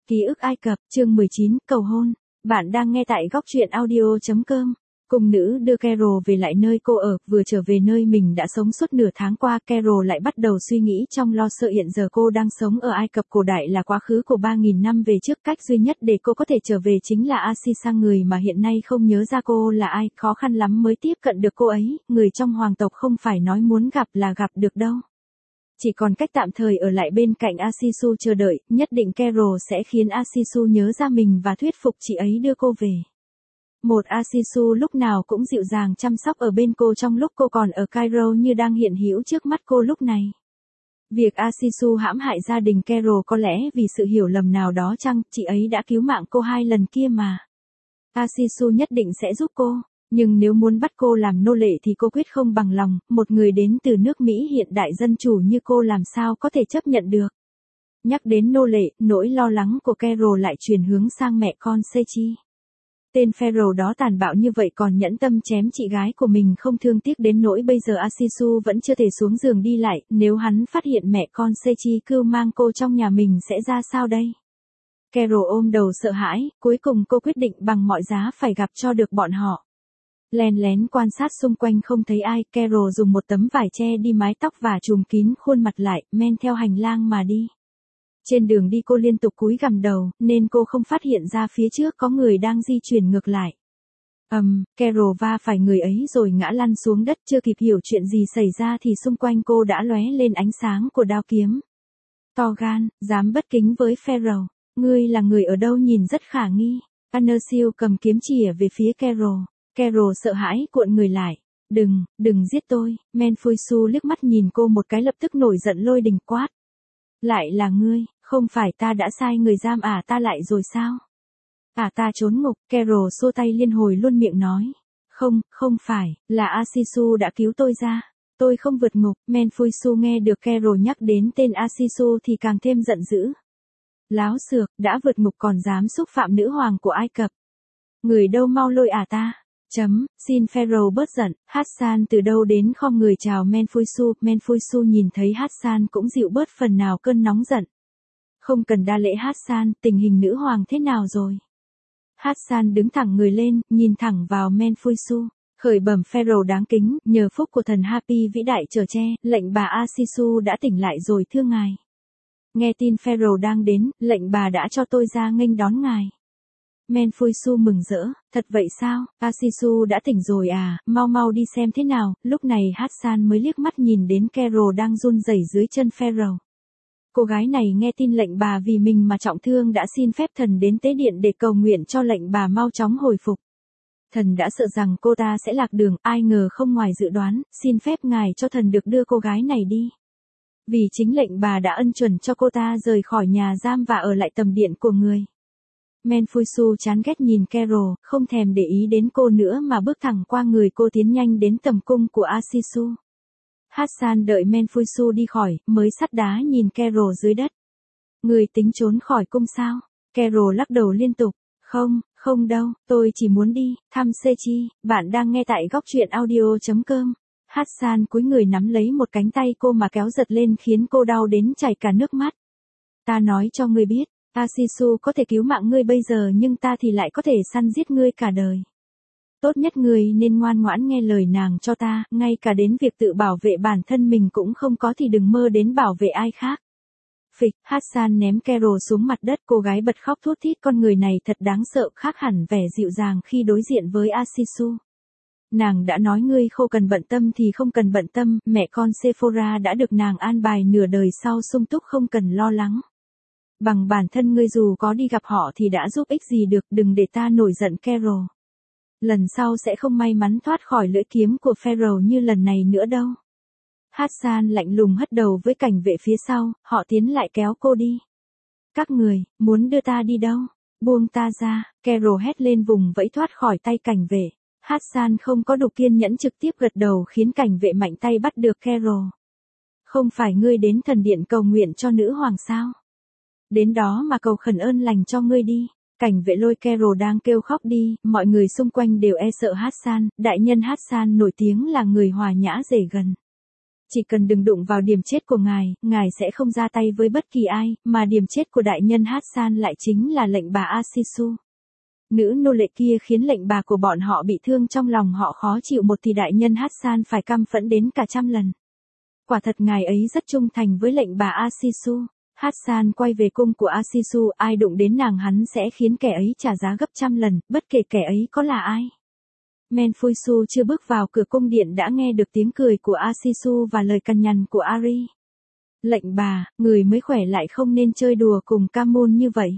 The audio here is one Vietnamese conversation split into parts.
Ký ức Ai Cập, chương 19, cầu hôn. Bạn đang nghe tại góc truyện audio.com. Cung nữ đưa Carol về lại nơi cô ở, vừa trở về nơi mình đã sống suốt nửa tháng qua, Carol lại bắt đầu suy nghĩ trong lo sợ hiện giờ cô đang sống ở Ai Cập cổ đại là quá khứ của 3.000 năm về trước, cách duy nhất để cô có thể trở về chính là Asisa, người mà hiện nay không nhớ ra cô là ai, khó khăn lắm mới tiếp cận được cô ấy, người trong hoàng tộc không phải nói muốn gặp là gặp được đâu. Chỉ còn cách tạm thời ở lại bên cạnh Asisu chờ đợi, nhất định Carol sẽ khiến Asisu nhớ ra mình và thuyết phục chị ấy đưa cô về. Một Asisu lúc nào cũng dịu dàng chăm sóc ở bên cô trong lúc cô còn ở Cairo như đang hiện hữu trước mắt cô lúc này. Việc Asisu hãm hại gia đình Carol có lẽ vì sự hiểu lầm nào đó chăng, chị ấy đã cứu mạng cô 2 lần kia mà. Asisu nhất định sẽ giúp cô. Nhưng nếu muốn bắt cô làm nô lệ thì cô quyết không bằng lòng, một người đến từ nước Mỹ hiện đại dân chủ như cô làm sao có thể chấp nhận được. Nhắc đến nô lệ, nỗi lo lắng của Carol lại chuyển hướng sang mẹ con Sechi. Tên Pharaoh đó tàn bạo như vậy còn nhẫn tâm chém chị gái của mình không thương tiếc đến nỗi bây giờ Asisu vẫn chưa thể xuống giường đi lại, nếu hắn phát hiện mẹ con Sechi cưu mang cô trong nhà mình sẽ ra sao đây? Carol ôm đầu sợ hãi, cuối cùng cô quyết định bằng mọi giá phải gặp cho được bọn họ. Lén lén quan sát xung quanh không thấy ai, Carol dùng một tấm vải che đi mái tóc và trùm kín khuôn mặt lại, men theo hành lang mà đi. Trên đường đi cô liên tục cúi gằm đầu, nên cô không phát hiện ra phía trước có người đang di chuyển ngược lại. Carol va phải người ấy rồi ngã lăn xuống đất, chưa kịp hiểu chuyện gì xảy ra thì xung quanh cô đã lóe lên ánh sáng của đao kiếm. To gan, dám bất kính với Pharaoh, ngươi là người ở đâu nhìn rất khả nghi. Anersil cầm kiếm chìa về phía Carol. Carol sợ hãi cuộn người lại. Đừng giết tôi. Menfuisu liếc mắt nhìn cô một cái lập tức nổi giận lôi đình quát. Lại là ngươi, không phải ta đã sai người giam ta lại rồi sao? Ta trốn ngục, Carol xua tay liên hồi luôn miệng nói. Không phải, là Asisu đã cứu tôi ra. Tôi không vượt ngục. Menfuisu nghe được Carol nhắc đến tên Asisu thì càng thêm giận dữ. Láo xược, đã vượt ngục còn dám xúc phạm nữ hoàng của Ai Cập. Người đâu mau lôi ta. Xin Pharaoh bớt giận, Hassan từ đâu đến khom người chào Menfuisu. Menfuisu nhìn thấy Hassan cũng dịu bớt phần nào cơn nóng giận. Không cần đa lễ Hassan, tình hình nữ hoàng thế nào rồi? Hassan đứng thẳng người lên, nhìn thẳng vào Menfuisu. Khởi bẩm Pharaoh đáng kính, nhờ phúc của thần Hapi vĩ đại chở che, lệnh bà Asisu đã tỉnh lại rồi thưa ngài. Nghe tin Pharaoh đang đến, lệnh bà đã cho tôi ra nghênh đón ngài. Menfuisu mừng rỡ, thật vậy sao, Asisu đã tỉnh rồi mau đi xem thế nào, lúc này Hassan mới liếc mắt nhìn đến Carol đang run rẩy dưới chân Pharaoh. Cô gái này nghe tin lệnh bà vì mình mà trọng thương đã xin phép thần đến tế điện để cầu nguyện cho lệnh bà mau chóng hồi phục. Thần đã sợ rằng cô ta sẽ lạc đường, ai ngờ không ngoài dự đoán, xin phép ngài cho thần được đưa cô gái này đi. Vì chính lệnh bà đã ân chuẩn cho cô ta rời khỏi nhà giam và ở lại tầm điện của người. Menfuisu chán ghét nhìn Carol, không thèm để ý đến cô nữa mà bước thẳng qua người cô tiến nhanh đến tầm cung của Asisu. Hassan đợi Menfuisu đi khỏi, mới sắt đá nhìn Carol dưới đất. Người tính trốn khỏi cung sao? Carol lắc đầu liên tục. Không đâu, tôi chỉ muốn đi, thăm Sechi. Bạn đang nghe tại góc truyện audio.com. Hassan cúi người nắm lấy một cánh tay cô mà kéo giật lên khiến cô đau đến chảy cả nước mắt. Ta nói cho ngươi biết. Asisu có thể cứu mạng ngươi bây giờ nhưng ta thì lại có thể săn giết ngươi cả đời. Tốt nhất ngươi nên ngoan ngoãn nghe lời nàng cho ta, ngay cả đến việc tự bảo vệ bản thân mình cũng không có thì đừng mơ đến bảo vệ ai khác. Phịch, Hassan ném Carol xuống mặt đất, cô gái bật khóc thút thít, con người này thật đáng sợ, khác hẳn vẻ dịu dàng khi đối diện với Asisu. Nàng đã nói ngươi không cần bận tâm thì không cần bận tâm, mẹ con Sephora đã được nàng an bài nửa đời sau sung túc không cần lo lắng. Bằng bản thân ngươi dù có đi gặp họ thì đã giúp ích gì được, đừng để ta nổi giận Carol. Lần sau sẽ không may mắn thoát khỏi lưỡi kiếm của Pharaoh như lần này nữa đâu. Hassan lạnh lùng hất đầu với cảnh vệ phía sau, họ tiến lại kéo cô đi. Các người, muốn đưa ta đi đâu? Buông ta ra, Carol hét lên vùng vẫy thoát khỏi tay cảnh vệ. Hassan không có đủ kiên nhẫn trực tiếp gật đầu khiến cảnh vệ mạnh tay bắt được Carol. Không phải ngươi đến thần điện cầu nguyện cho nữ hoàng sao? Đến đó mà cầu khẩn ơn lành cho ngươi đi. Cảnh vệ lôi Carol đang kêu khóc đi, mọi người xung quanh đều e sợ Hassan, đại nhân Hassan nổi tiếng là người hòa nhã dễ gần. Chỉ cần đừng đụng vào điểm chết của ngài sẽ không ra tay với bất kỳ ai, mà điểm chết của đại nhân Hassan lại chính là lệnh bà Asisu. Nữ nô lệ kia khiến lệnh bà của bọn họ bị thương, trong lòng họ khó chịu một thì đại nhân Hassan phải căm phẫn đến cả 100 lần. Quả thật ngài ấy rất trung thành với lệnh bà Asisu. Hassan quay về cung của Asisu, ai đụng đến nàng hắn sẽ khiến kẻ ấy trả giá gấp 100 lần, bất kể kẻ ấy có là ai. Menfuisu chưa bước vào cửa cung điện đã nghe được tiếng cười của Asisu và lời cằn nhằn của Ari. Lệnh bà, người mới khỏe lại không nên chơi đùa cùng Kamun như vậy.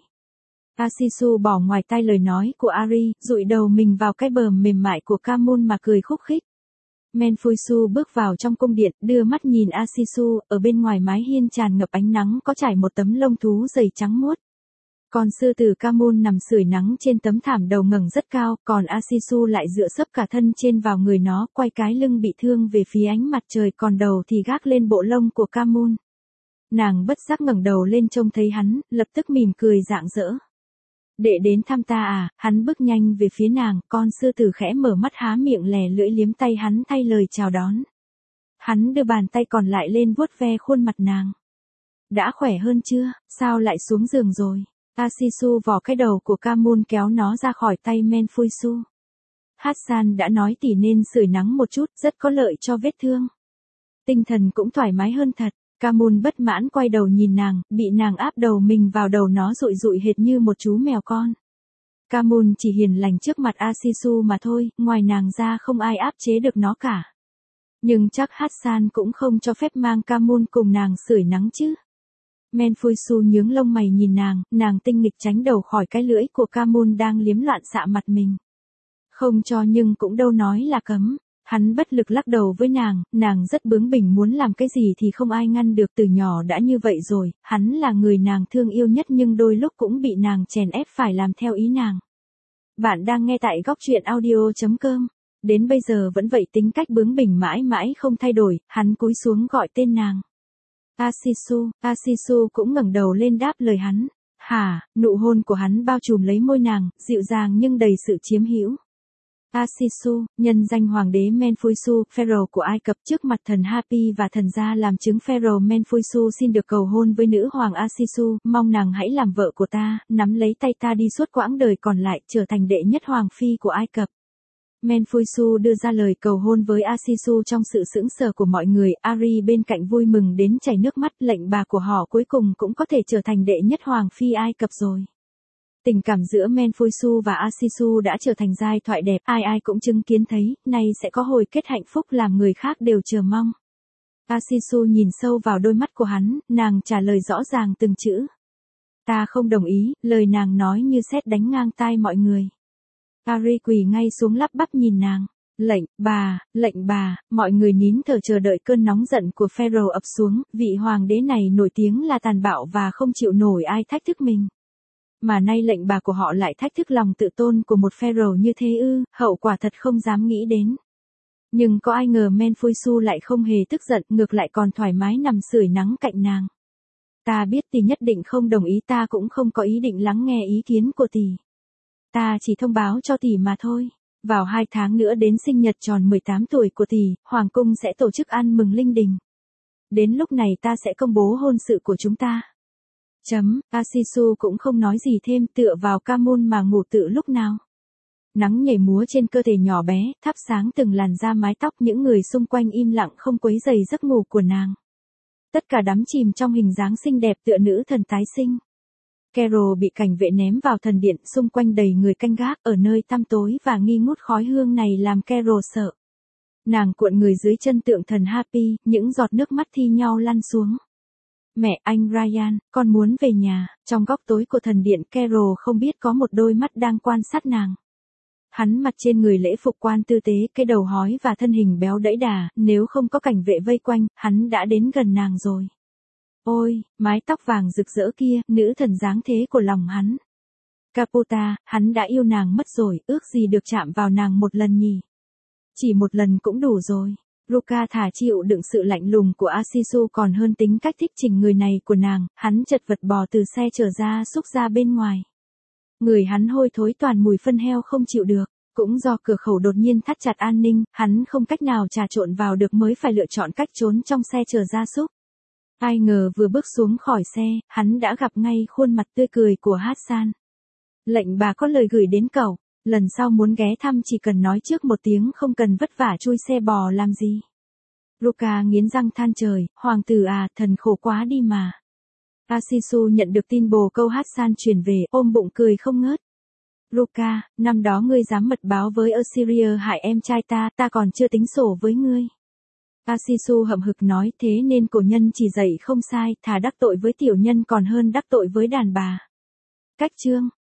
Asisu bỏ ngoài tai lời nói của Ari, dụi đầu mình vào cái bờ mềm mại của Kamun mà cười khúc khích. Menfuisu bước vào trong cung điện, đưa mắt nhìn Asisu, ở bên ngoài mái hiên tràn ngập ánh nắng có trải một tấm lông thú dày trắng muốt. Còn sư tử Kamun nằm sưởi nắng trên tấm thảm đầu ngẩng rất cao, còn Asisu lại dựa sấp cả thân trên vào người nó, quay cái lưng bị thương về phía ánh mặt trời, còn đầu thì gác lên bộ lông của Kamun. Nàng bất giác ngẩng đầu lên trông thấy hắn, lập tức mỉm cười rạng rỡ. Đệ đến thăm ta à? Hắn bước nhanh về phía nàng, con sư tử khẽ mở mắt há miệng lè lưỡi liếm tay hắn thay lời chào đón. Hắn đưa bàn tay còn lại lên vuốt ve khuôn mặt nàng. Đã khỏe hơn chưa? Sao lại xuống giường rồi? Asisu vò cái đầu của Kamun kéo nó ra khỏi tay Menfuisu. Hassan đã nói tỷ nên sưởi nắng một chút, rất có lợi cho vết thương. Tinh thần cũng thoải mái hơn thật. Kamun bất mãn quay đầu nhìn nàng, bị nàng áp đầu mình vào đầu nó dụi dụi hệt như một chú mèo con. Kamun chỉ hiền lành trước mặt Asisu mà thôi, ngoài nàng ra không ai áp chế được nó cả. Nhưng chắc Hassan cũng không cho phép mang Kamun cùng nàng sưởi nắng chứ. Menfuisu nhướng lông mày nhìn nàng tinh nghịch tránh đầu khỏi cái lưỡi của Kamun đang liếm loạn xạ mặt mình. Không cho nhưng cũng đâu nói là cấm. Hắn bất lực lắc đầu với nàng rất bướng bỉnh, muốn làm cái gì thì không ai ngăn được, từ nhỏ đã như vậy rồi, hắn là người nàng thương yêu nhất nhưng đôi lúc cũng bị nàng chèn ép phải làm theo ý nàng. Bạn đang nghe tại góc truyện audio.com. Đến bây giờ vẫn vậy, tính cách bướng bỉnh mãi mãi không thay đổi, hắn cúi xuống gọi tên nàng. Asisu cũng ngẩng đầu lên đáp lời hắn. Hả, nụ hôn của hắn bao trùm lấy môi nàng, dịu dàng nhưng đầy sự chiếm hữu. Asisu, nhân danh hoàng đế Menfuisu, Pharaoh của Ai Cập, trước mặt thần Hapi và thần gia làm chứng, Pharaoh Menfuisu xin được cầu hôn với nữ hoàng Asisu, mong nàng hãy làm vợ của ta, nắm lấy tay ta đi suốt quãng đời còn lại, trở thành đệ nhất hoàng phi của Ai Cập. Menfuisu đưa ra lời cầu hôn với Asisu trong sự sững sờ của mọi người, Ari bên cạnh vui mừng đến chảy nước mắt, lệnh bà của họ cuối cùng cũng có thể trở thành đệ nhất hoàng phi Ai Cập rồi. Tình cảm giữa Menfuisu và Asisu đã trở thành giai thoại đẹp, ai ai cũng chứng kiến thấy, nay sẽ có hồi kết hạnh phúc làm người khác đều chờ mong. Asisu nhìn sâu vào đôi mắt của hắn, nàng trả lời rõ ràng từng chữ. Ta không đồng ý, lời nàng nói như sét đánh ngang tai mọi người. Ari quỳ ngay xuống lắp bắp nhìn nàng. Lệnh bà, mọi người nín thở chờ đợi cơn nóng giận của Pharaoh ập xuống, vị hoàng đế này nổi tiếng là tàn bạo và không chịu nổi ai thách thức mình. Mà nay lệnh bà của họ lại thách thức lòng tự tôn của một Pharaoh như thế ư, hậu quả thật không dám nghĩ đến. Nhưng có ai ngờ Menfuisu lại không hề tức giận, ngược lại còn thoải mái nằm sưởi nắng cạnh nàng. Ta biết tỷ nhất định không đồng ý, ta cũng không có ý định lắng nghe ý kiến của tỷ. Ta chỉ thông báo cho tỷ mà thôi. Vào 2 tháng nữa đến sinh nhật tròn 18 tuổi của tỷ, Hoàng cung sẽ tổ chức ăn mừng linh đình. Đến lúc này ta sẽ công bố hôn sự của chúng ta. Asisu cũng không nói gì thêm, tựa vào Kamun mà ngủ tự lúc nào. Nắng nhảy múa trên cơ thể nhỏ bé, thắp sáng từng làn da mái tóc, những người xung quanh im lặng không quấy rầy giấc ngủ của nàng. Tất cả đắm chìm trong hình dáng xinh đẹp tựa nữ thần tái sinh. Carol bị cảnh vệ ném vào thần điện, xung quanh đầy người canh gác, ở nơi tăm tối và nghi ngút khói hương này làm Carol sợ. Nàng cuộn người dưới chân tượng thần Hapi, những giọt nước mắt thi nhau lăn xuống. Mẹ, anh Ryan, con muốn về nhà. Trong góc tối của thần điện, Carol không biết có một đôi mắt đang quan sát nàng. Hắn mặc trên người lễ phục quan tư tế, cái đầu hói và thân hình béo đẫy đà, nếu không có cảnh vệ vây quanh, hắn đã đến gần nàng rồi. Ôi, mái tóc vàng rực rỡ kia, nữ thần dáng thế của lòng hắn. Caputa, hắn đã yêu nàng mất rồi, ước gì được chạm vào nàng một lần nhỉ? Chỉ một lần cũng đủ rồi. Ruka thà chịu đựng sự lạnh lùng của Asisu còn hơn tính cách thích chỉnh người này của nàng, hắn chật vật bò từ xe trở ra xúc ra bên ngoài. Người hắn hôi thối toàn mùi phân heo không chịu được. Cũng do cửa khẩu đột nhiên thắt chặt an ninh, hắn không cách nào trà trộn vào được mới phải lựa chọn cách trốn trong xe chờ gia súc. Ai ngờ vừa bước xuống khỏi xe, hắn đã gặp ngay khuôn mặt tươi cười của Hassan. Lệnh bà có lời gửi đến cậu, lần sau muốn ghé thăm chỉ cần nói trước một tiếng, không cần vất vả chui xe bò làm gì. Ruka nghiến răng than trời, hoàng tử à, thần khổ quá đi mà. Asisu nhận được tin bồ câu Hassan truyền về, ôm bụng cười không ngớt. Ruka, năm đó ngươi dám mật báo với Assyria hại em trai ta còn chưa tính sổ với ngươi. Asisu hậm hực nói, thế nên cổ nhân chỉ dạy không sai, thà đắc tội với tiểu nhân còn hơn đắc tội với đàn bà. Cách chương